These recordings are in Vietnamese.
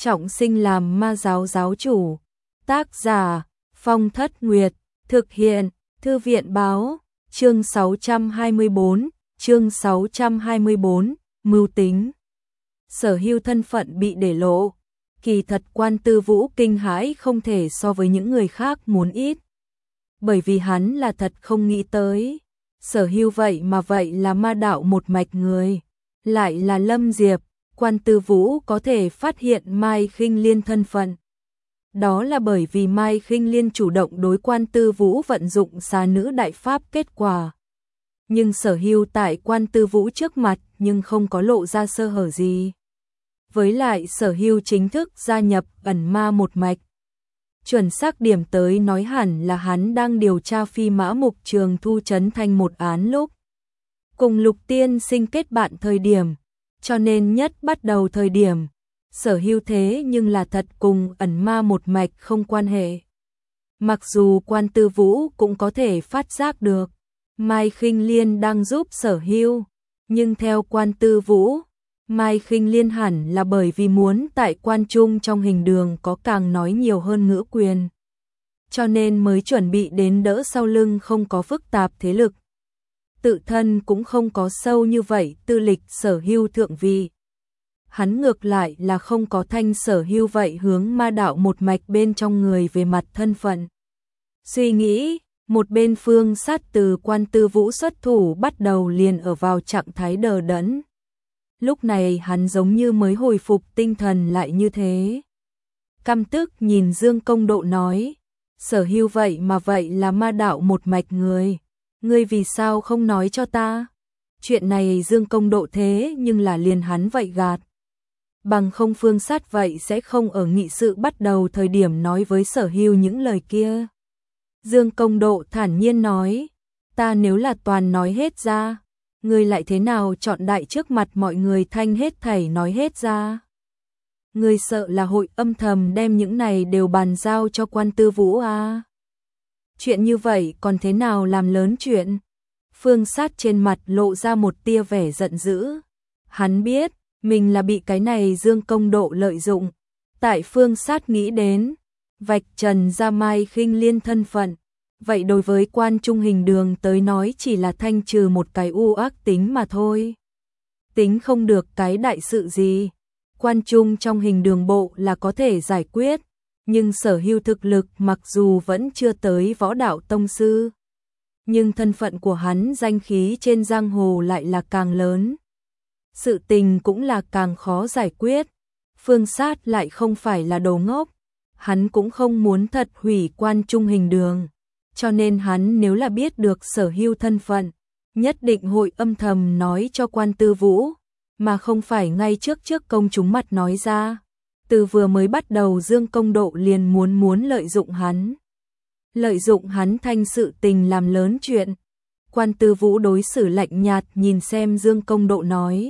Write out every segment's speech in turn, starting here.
trọng sinh làm ma giáo giáo chủ. Tác giả Phong Thất Nguyệt, thực hiện Thư viện báo, chương 624, mưu tính. Sở Hưu thân phận bị để lộ, kỳ thật Quan Tư Vũ kinh hãi không thể so với những người khác muốn ít. Bởi vì hắn là thật không nghĩ tới, Sở Hưu vậy là ma đạo một mạch người, lại là Lâm Diệp, Quan Tư Vũ có thể phát hiện Mai Khinh Liên thân phận. Đó là bởi vì Mai Khinh Liên chủ động đối Quan Tư Vũ vận dụng xà nữ đại pháp kết quả. Nhưng Sở Hưu tại Quan Tư Vũ trước mặt nhưng không có lộ ra sơ hở gì. Với lại Sở Hưu chính thức gia nhập ẩn ma một mạch. Chuẩn xác điểm tới nói hẳn là hắn đang điều tra Phi Mã Mục Trường Thu Trấn Thanh một án lúc cùng Lục Tiên Sinh kết bạn thời điểm, cho nên nhất bắt đầu thời điểm, Sở Hưu thế nhưng là thật cùng ẩn ma một mạch không quan hệ. Mặc dù Quan Tư Vũ cũng có thể phát giác được Mai Khinh Liên đang giúp Sở Hưu, nhưng theo Quan Tư Vũ, Mai Khinh Liên hẳn là bởi vì muốn tại quan trung trong hình đường có càng nói nhiều hơn ngữ quyền, cho nên mới chuẩn bị đến đỡ sau lưng không có phức tạp thế lực. Tự thân cũng không có sâu như vậy tư lịch Sở Hưu thượng vị. Hắn ngược lại là không có thanh Sở Hưu vậy hướng ma đạo một mạch bên trong người về mặt thân phận. Suy nghĩ, một bên Phương Sát từ Quan Tư Vũ xuất thủ bắt đầu liền ở vào trạng thái đờ đẫn. Lúc này hắn giống như mới hồi phục tinh thần lại như thế. Căm tức nhìn Dương Công Độ nói, Sở Hưu vậy là ma đạo một mạch người, ngươi vì sao không nói cho ta? Chuyện này Dương Công Độ thế nhưng là liền hắn vậy gạt. Bằng không Phương Sát vậy sẽ không ở nghị sự bắt đầu thời điểm nói với Sở Hưu những lời kia. Dương Công Độ thản nhiên nói, ta nếu là toàn nói hết ra, ngươi lại thế nào chọn đại trước mặt mọi người thanh hết thảy nói hết ra? Ngươi sợ là hội âm thầm đem những này đều bàn giao cho Quan Tư Vũ à? Chuyện như vậy còn thế nào làm lớn chuyện? Phương Sát trên mặt lộ ra một tia vẻ giận dữ. Hắn biết, mình là bị cái này Dương Công Độ lợi dụng. Tại Phương Sát nghĩ đến, vạch trần ra Mai Khinh Liên thân phận. Vậy đối với quan trung hình đường tới nói chỉ là thanh trừ một cái u ác tính mà thôi. Tính không được cái đại sự gì. Quan trung trong hình đường bộ là có thể giải quyết. Nhưng Sở Hưu thực lực mặc dù vẫn chưa tới võ đạo tông sư. Nhưng thân phận của hắn danh khí trên giang hồ lại là càng lớn. Sự tình cũng là càng khó giải quyết. Phương Sát lại không phải là đồ ngốc. Hắn cũng không muốn thật hủy quan trung hình đường. Cho nên hắn nếu là biết được Sở Hưu thân phận, nhất định hội âm thầm nói cho Quan Tư Vũ, mà không phải ngay trước công chúng mặt nói ra. Từ vừa mới bắt đầu Dương Công Độ liền muốn lợi dụng hắn. Lợi dụng hắn thanh sự tình làm lớn chuyện. Quan Tư Vũ đối xử lạnh nhạt nhìn xem Dương Công Độ nói.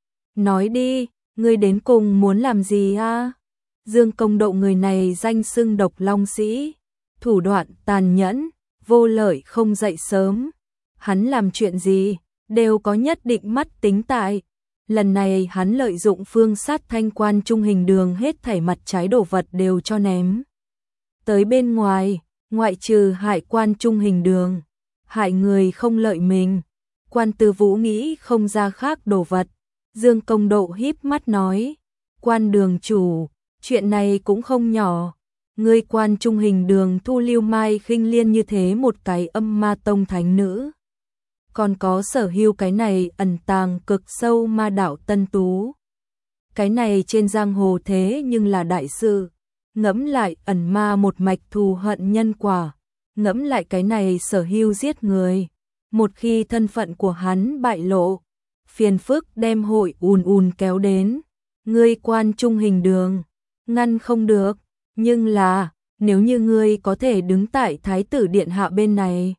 Nói đi, ngươi đến cùng muốn làm gì à? Dương Công Độ người này danh xưng độc long sĩ. Thủ đoạn tàn nhẫn, vô lợi không dậy sớm. Hắn làm chuyện gì, đều có nhất định mắt tính tại. Lần này hắn lợi dụng Phương Sát thanh quan trung hình đường hết thảy mặt trái đồ vật đều cho ném. Tới bên ngoài, ngoại trừ hại quan trung hình đường, hại người không lợi mình. Quan Tư Vũ nghĩ không ra khác đồ vật. Dương Công Độ híp mắt nói, Quan đường chủ, chuyện này cũng không nhỏ. Ngươi quan trung hình đường thu lưu Mai Khinh Liên như thế một cái âm ma tông thánh nữ. Còn có Sở Hưu cái này ẩn tàng cực sâu ma đạo tân tú. Cái này trên giang hồ thế nhưng là đại sự. Ngẫm lại ẩn ma một mạch thù hận nhân quả. Ngẫm lại cái này Sở Hưu giết người. Một khi thân phận của hắn bại lộ, phiền phức đem hội ùn kéo đến. Ngươi quan trung hình đường, ngăn không được. Nhưng là, nếu như ngươi có thể đứng tại Thái tử Điện Hạ bên này,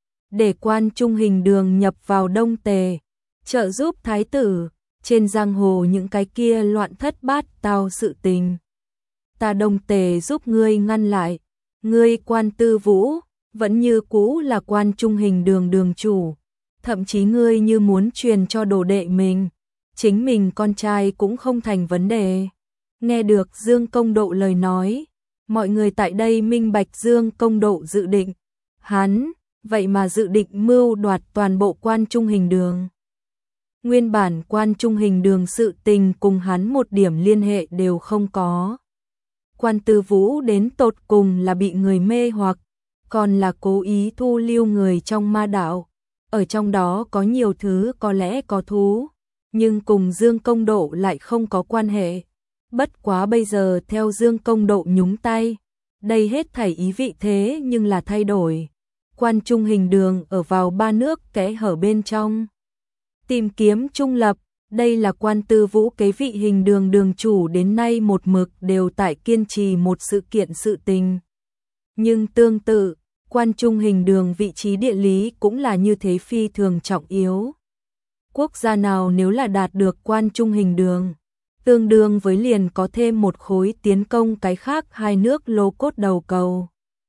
để quan trung hình đường nhập vào Đông Tề, trợ giúp Thái tử, trên giang hồ những cái kia loạn thất bát tao sự tình. Ta Đông Tề giúp ngươi ngăn lại, ngươi Quan Tư Vũ, vẫn như cũ là quan trung hình đường đường chủ, thậm chí ngươi như muốn truyền cho đồ đệ mình, chính mình con trai cũng không thành vấn đề. Nghe được Dương Công Độ lời nói, mọi người tại đây minh bạch Dương Công Độ dự định. Hắn, vậy mà dự định mưu đoạt toàn bộ Quan Trung Hình Đường. Nguyên bản Quan Trung Hình Đường sự tình cùng hắn một điểm liên hệ đều không có. Quan Tư Vũ đến tột cùng là bị người mê hoặc, còn là cố ý thu lưu người trong ma đạo. Ở trong đó có nhiều thứ có lẽ có thú, nhưng cùng Dương Công Độ lại không có quan hệ. Bất quá bây giờ theo Dương Công Độ nhúng tay, đây hết thảy ý vị thế nhưng là thay đổi. Quan Trung Hình Đường ở vào 3 nước kẽ hở bên trong. Tìm kiếm trung lập, đây là Quan Tư Vũ kế vị Hình Đường đường chủ đến nay một mực đều tại kiên trì một sự kiện sự tình. Nhưng tương tự, Quan Trung Hình Đường vị trí địa lý cũng là như thế phi thường trọng yếu. Quốc gia nào nếu là đạt được Quan Trung Hình Đường, tương đương với liền có thêm một khối tiến công cái khác hai nước lô cốt đầu cầu.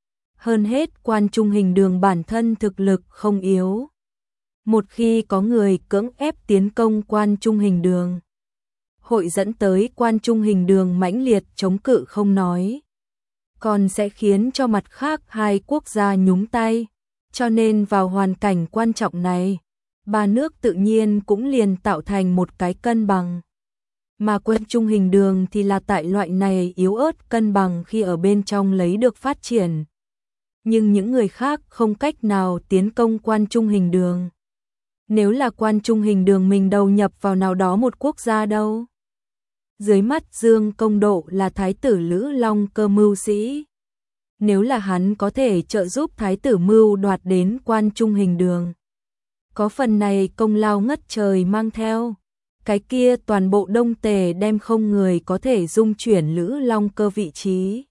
Hơn hết Quan Trung Hình Đường bản thân thực lực không yếu. Một khi có người cưỡng ép tiến công Quan Trung Hình Đường, hội dẫn tới Quan Trung Hình Đường mãnh liệt chống cự không nói, còn sẽ khiến cho mặt khác hai quốc gia nhúng tay. Cho nên vào hoàn cảnh quan trọng này, ba nước tự nhiên cũng liền tạo thành một cái cân bằng. Mà Quan Trung Hình Đường thì là tại loại này yếu ớt cân bằng khi ở bên trong lấy được phát triển. Nhưng những người khác không cách nào tiến công Quan Trung Hình Đường. Nếu là Quan Trung Hình Đường mình đầu nhập vào nào đó một quốc gia đâu? Dưới mắt Dương Công Độ là thái tử Lữ Long Cơ mưu sĩ. Nếu là hắn có thể trợ giúp thái tử mưu đoạt đến Quan Trung Hình Đường, có phần này công lao ngất trời mang theo, cái kia toàn bộ Đông Tề đem không người có thể dung chuyển Lữ Long Cơ vị trí.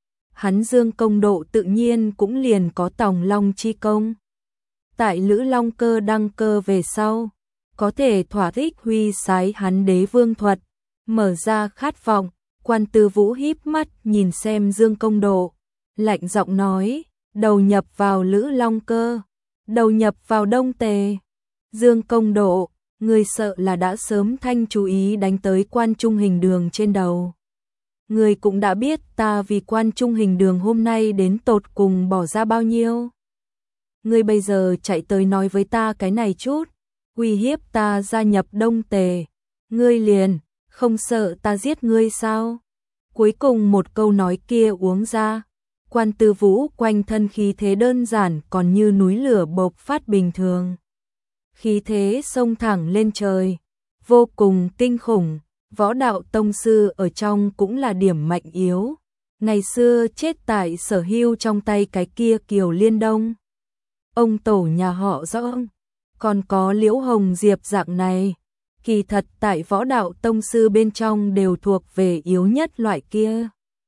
Hắn Dương Công Độ tự nhiên cũng liền có tòng long chi công. Tại Lữ Long Cơ đăng cơ về sau, có thể thỏa thích huy sái hắn đế vương thuật, mở ra khát vọng. Quan Tư Vũ híp mắt nhìn xem Dương Công Độ, lạnh giọng nói, đầu nhập vào Lữ Long Cơ, đầu nhập vào Đông Tề. Dương Công Độ, người sợ là đã sớm thanh chú ý đánh tới Quan Trung Hình Đường trên đầu. Người cũng đã biết ta vì Quan Trung Hình Đường hôm nay đến tột cùng bỏ ra bao nhiêu. Ngươi bây giờ chạy tới nói với ta cái này chút, uy hiếp ta gia nhập Đông Tề, ngươi liền không sợ ta giết ngươi sao? Cuối cùng một câu nói kia uống ra, Quan Tư Vũ quanh thân khí thế đơn giản còn như núi lửa bộc phát bình thường. Khí thế xông thẳng lên trời, vô cùng kinh khủng, võ đạo tông sư ở trong cũng là điểm mạnh yếu. Ngày xưa chết tại Sở Hưu trong tay cái kia Kiều Liên Đông. Ông tổ nhà họ rõ, còn có Liễu Hồng Diệp dạng này, kỳ thật tại võ đạo tông sư bên trong đều thuộc về yếu nhất loại kia.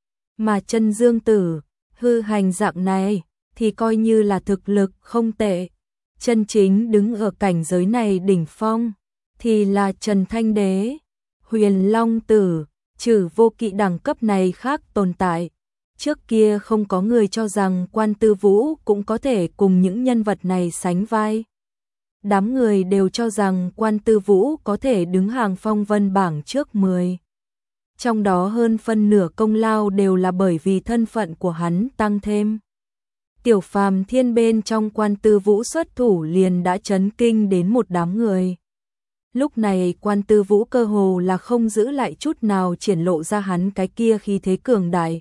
Mà Chân Dương Tử, hư hành dạng này, thì coi như là thực lực không tệ. Chân chính đứng ở cảnh giới này đỉnh phong, thì là Trần Thanh Đế, Huyền Long Tử, Trử Vô Kỵ đẳng cấp này khác tồn tại. Trước kia không có người cho rằng Quan Tư Vũ cũng có thể cùng những nhân vật này sánh vai. Đám người đều cho rằng Quan Tư Vũ có thể đứng hàng phong vân bảng trước 10. Trong đó hơn phân nửa công lao đều là bởi vì thân phận của hắn tăng thêm. Tiểu Phàm Thiên bên trong Quan Tư Vũ xuất thủ liền đã chấn kinh đến một đám người. Lúc này Quan Tư Vũ cơ hồ là không giữ lại chút nào triển lộ ra hắn cái kia khí thế cường đại.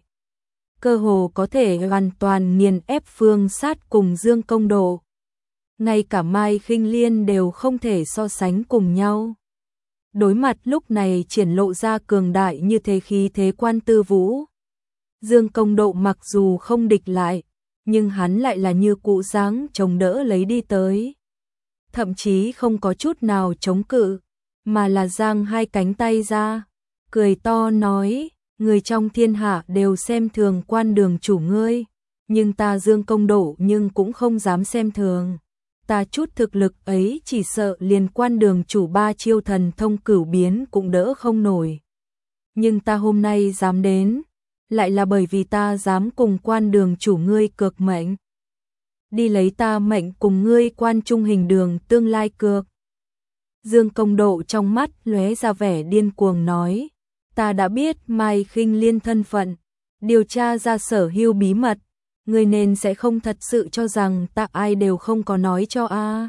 Cơ hồ có thể hoàn toàn nghiền ép Phương Sát cùng Dương Công Độ. Ngay cả Mai Khinh Liên đều không thể so sánh cùng nhau. Đối mặt lúc này triển lộ ra cường đại như thế khí thế Quan Tư Vũ, Dương Công Độ mặc dù không địch lại, nhưng hắn lại là như cụ dáng chống đỡ lấy đi tới. Thậm chí không có chút nào chống cự, mà là giang hai cánh tay ra, cười to nói, người trong thiên hạ đều xem thường Quan đường chủ ngươi, nhưng ta Dương Công Độ nhưng cũng không dám xem thường. Ta chút thực lực ấy chỉ sợ liền Quan đường chủ 3 chiêu thần thông cửu biến cũng đỡ không nổi. Nhưng ta hôm nay dám đến, lại là bởi vì ta dám cùng Quan đường chủ ngươi cược mệnh. Đi lấy ta mệnh cùng ngươi Quan Trung Hình Đường tương lai cược. Dương Công Độ trong mắt lóe ra vẻ điên cuồng nói, ta đã biết Mai Khinh Liên thân phận, điều tra ra Sở Hưu bí mật, ngươi nên sẽ không thật sự cho rằng ta ai đều không có nói cho a.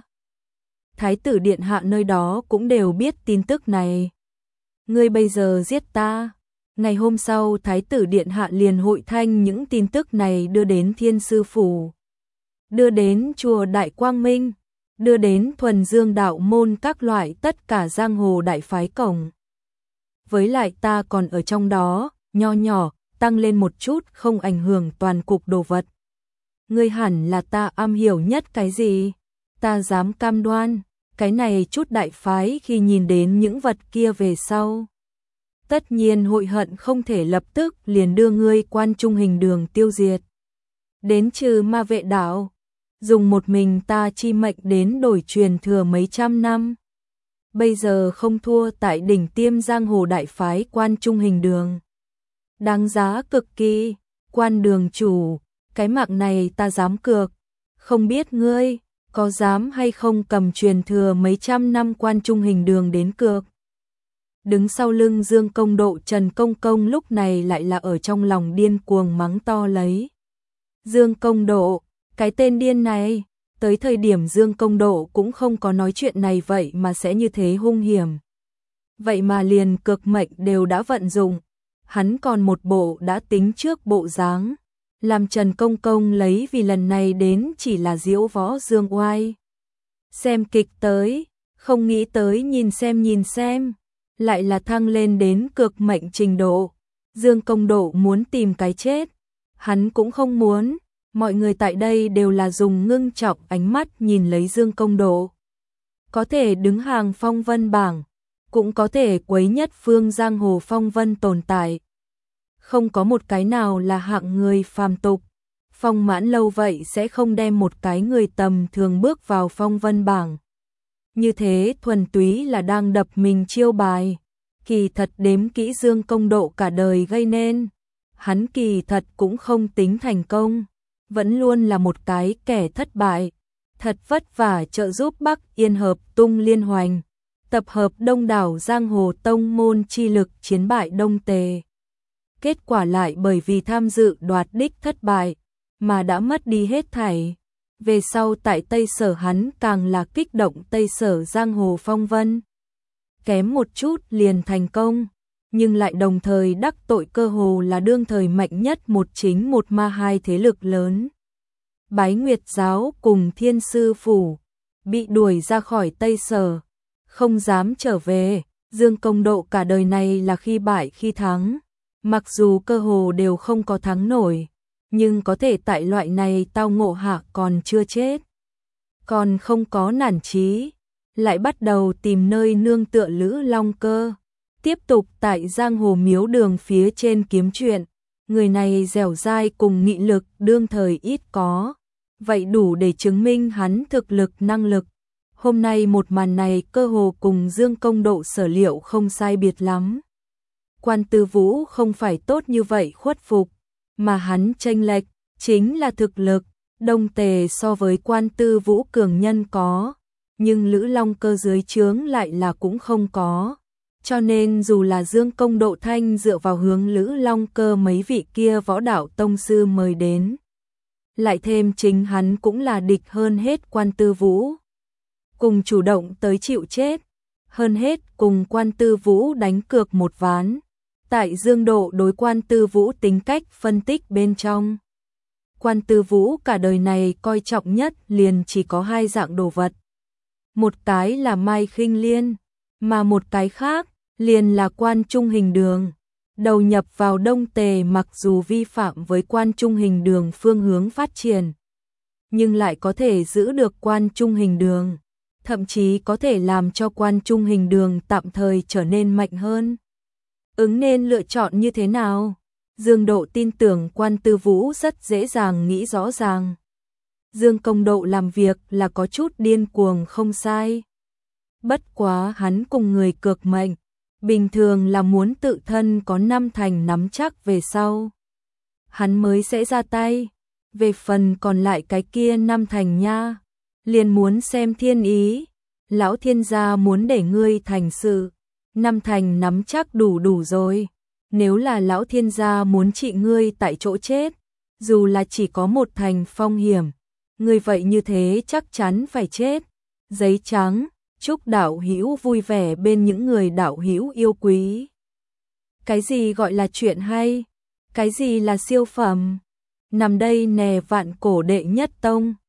Thái tử điện hạ nơi đó cũng đều biết tin tức này. Ngươi bây giờ giết ta. Ngày hôm sau Thái tử điện hạ liền hội thanh những tin tức này đưa đến Thiên Sư Phủ, đưa đến chùa Đại Quang Minh, đưa đến Thuần Dương đạo môn các loại tất cả giang hồ đại phái cổng. Với lại ta còn ở trong đó, nho nhỏ, tăng lên một chút không ảnh hưởng toàn cục đồ vật. Ngươi hẳn là ta am hiểu nhất cái gì? Ta dám cam đoan, cái này chút đại phái khi nhìn đến những vật kia về sau, tất nhiên hội hận không thể lập tức liền đưa ngươi Quan Trung Hình Đường tiêu diệt. Đến trừ Ma Vệ đạo, dùng một mình ta chi mệnh đến đổi truyền thừa mấy trăm năm. Bây giờ không thua tại đỉnh tiêm giang hồ đại phái Quan Trung Hình Đường. Đáng giá cực kỳ, Quan đường chủ, cái mạng này ta dám cược. Không biết ngươi có dám hay không cầm truyền thừa mấy trăm năm Quan Trung Hình Đường đến cược. Đứng sau lưng Dương Công Độ Trần Công Công lúc này lại là ở trong lòng điên cuồng mắng to lấy. Dương Công Độ, cái tên điên này, tới thời điểm Dương Công Độ cũng không có nói chuyện này vậy mà sẽ như thế hung hiểm. Vậy mà liền cực mệnh đều đã vận dụng, hắn còn một bộ đã tính trước bộ dáng, làm Trần Công Công lấy vì lần này đến chỉ là diễu võ dương oai. Xem kịch tới, không nghĩ tới nhìn xem, lại là thăng lên đến cực mệnh trình độ. Dương Công Độ muốn tìm cái chết, hắn cũng không muốn. Mọi người tại đây đều là dùng ngưng trọng ánh mắt nhìn lấy Dương Công Độ. Có thể đứng hàng phong vân bảng, cũng có thể quấy nhất phương giang hồ phong vân tồn tại. Không có một cái nào là hạng người phàm tục. Phong Mãn lâu vậy sẽ không đem một cái người tầm thường bước vào phong vân bảng. Như thế thuần túy là đang đập mình chiêu bài. Kỳ thật đếm kỹ Dương Công Độ cả đời gây nên, hắn kỳ thật cũng không tính thành công, vẫn luôn là một cái kẻ thất bại. Thật vất vả trợ giúp Bắc Yên hợp tung liên hoành, tập hợp đông đảo giang hồ tông môn chi lực chiến bại Đông Tề. Kết quả lại bởi vì tham dự đoạt đích thất bại, mà đã mất đi hết thảy. Về sau tại Tây Sở hắn càng là kích động Tây Sở giang hồ phong vân. Kém một chút liền thành công, nhưng lại đồng thời đắc tội cơ hồ là đương thời mạnh nhất một chính một ma hai thế lực lớn. Bái Nguyệt giáo cùng Thiên Sư Phủ, bị đuổi ra khỏi Tây Sở, không dám trở về. Dương Công Độ cả đời này là khi bại khi thắng, mặc dù cơ hồ đều không có thắng nổi, nhưng có thể tại loại này tao ngộ hạ còn chưa chết, còn không có nản chí, lại bắt đầu tìm nơi nương tựa Lữ Long Cơ, tiếp tục tại giang hồ miếu đường phía trên kiếm chuyện. Người này dẻo dai cùng nghị lực đương thời ít có, vậy đủ để chứng minh hắn thực lực năng lực. Hôm nay một màn này cơ hồ cùng Dương Công Độ sở liệu không sai biệt lắm. Quan Tư Vũ không phải tốt như vậy khuất phục, mà hắn chênh lệch chính là thực lực. Đông Tề so với Quan Tư Vũ cường nhân có, nhưng Lữ Long Cơ dưới trướng lại là cũng không có. Cho nên dù là Dương Công Độ thanh dựa vào hướng Lữ Long Cơ mấy vị kia võ đạo tông sư mời đến, lại thêm chính hắn cũng là địch hơn hết Quan Tư Vũ. Cùng chủ động tới chịu chết, hơn hết cùng Quan Tư Vũ đánh cược một ván. Tại Dương Độ đối Quan Tư Vũ tính cách phân tích bên trong, Quan Tư Vũ cả đời này coi trọng nhất liền chỉ có hai dạng đồ vật. Một cái là Mai Khinh Liên, mà một cái khác liền là Quan Trung Hình Đường. Đầu nhập vào Đông Tề mặc dù vi phạm với Quan Trung Hình Đường phương hướng phát triển, nhưng lại có thể giữ được Quan Trung Hình Đường, thậm chí có thể làm cho Quan Trung Hình Đường tạm thời trở nên mạnh hơn. Ứng nên lựa chọn như thế nào? Dương Độ tin tưởng Quan Tư Vũ rất dễ dàng nghĩ rõ ràng. Dương Công Độ làm việc là có chút điên cuồng không sai. Bất quá hắn cùng người cược mệnh, bình thường là muốn tự thân có năm thành nắm chắc về sau, hắn mới sẽ ra tay. Về phần còn lại cái kia năm thành nha, liền muốn xem thiên ý. Lão thiên gia muốn để ngươi thành sự, năm thành nắm chắc đủ rồi. nếu là lão thiên gia muốn trị ngươi tại chỗ chết, dù là chỉ có một thành phong hiểm, ngươi vậy như thế chắc chắn phải chết. Giấy trắng, chúc đạo hữu vui vẻ bên những người đạo hữu yêu quý. Cái gì gọi là chuyện hay? Cái gì là siêu phẩm? Nằm đây nè vạn cổ đệ nhất tông.